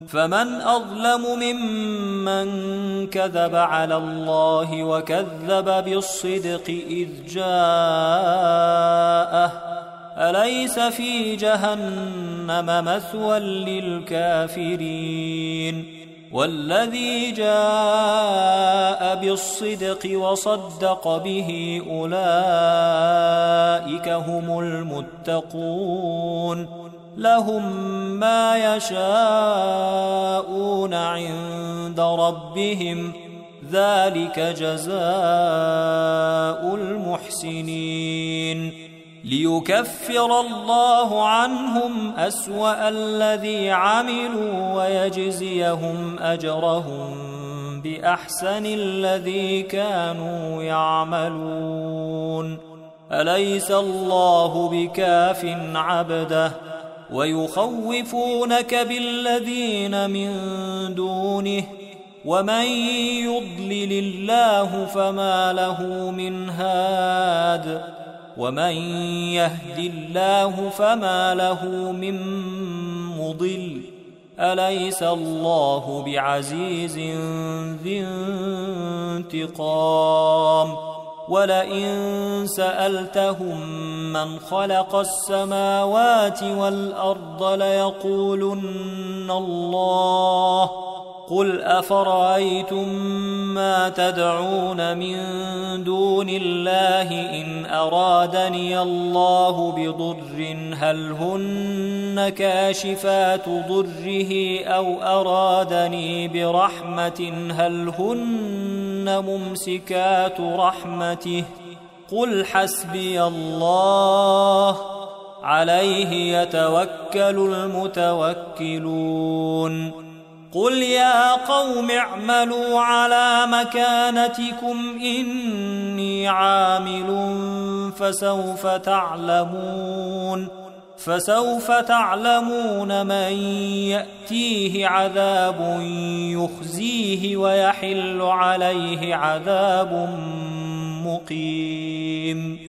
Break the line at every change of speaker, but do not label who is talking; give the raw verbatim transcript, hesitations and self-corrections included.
فمن أظلم ممن كذب على الله وكذب بالصدق إذ جاءه أليس في جهنم مثوى للكافرين والذي جاء بالصدق وصدق به أولئك هم المتقون لهم ما يشاءون عند ربهم ذلك جزاء المحسنين ليكفر الله عنهم أسوأ الذي عملوا ويجزيهم أجرهم بأحسن الذي كانوا يعملون أليس الله بكاف عبده ويخوفونك بالذين من دونه ومن يضلل الله فما له من هاد ومن يهد الله فما له من مضل أليس الله بعزيز ذي انتقام ولئن سألتهم من خلق السماوات والأرض ليقولن الله قل أفرأيتم ما تدعون من دون الله إن أرادني الله بضر هل هن كاشفات ضره أو أرادني برحمة هل هن ممسكات رحمته قل حسبي الله عليه يتوكل المتوكلون قل يا قوم اعملوا على مكانتكم إني عامل فسوف تعلمون فسوف تعلمون من يأتيه عذاب يخزيه ويحل عليه عذاب مقيم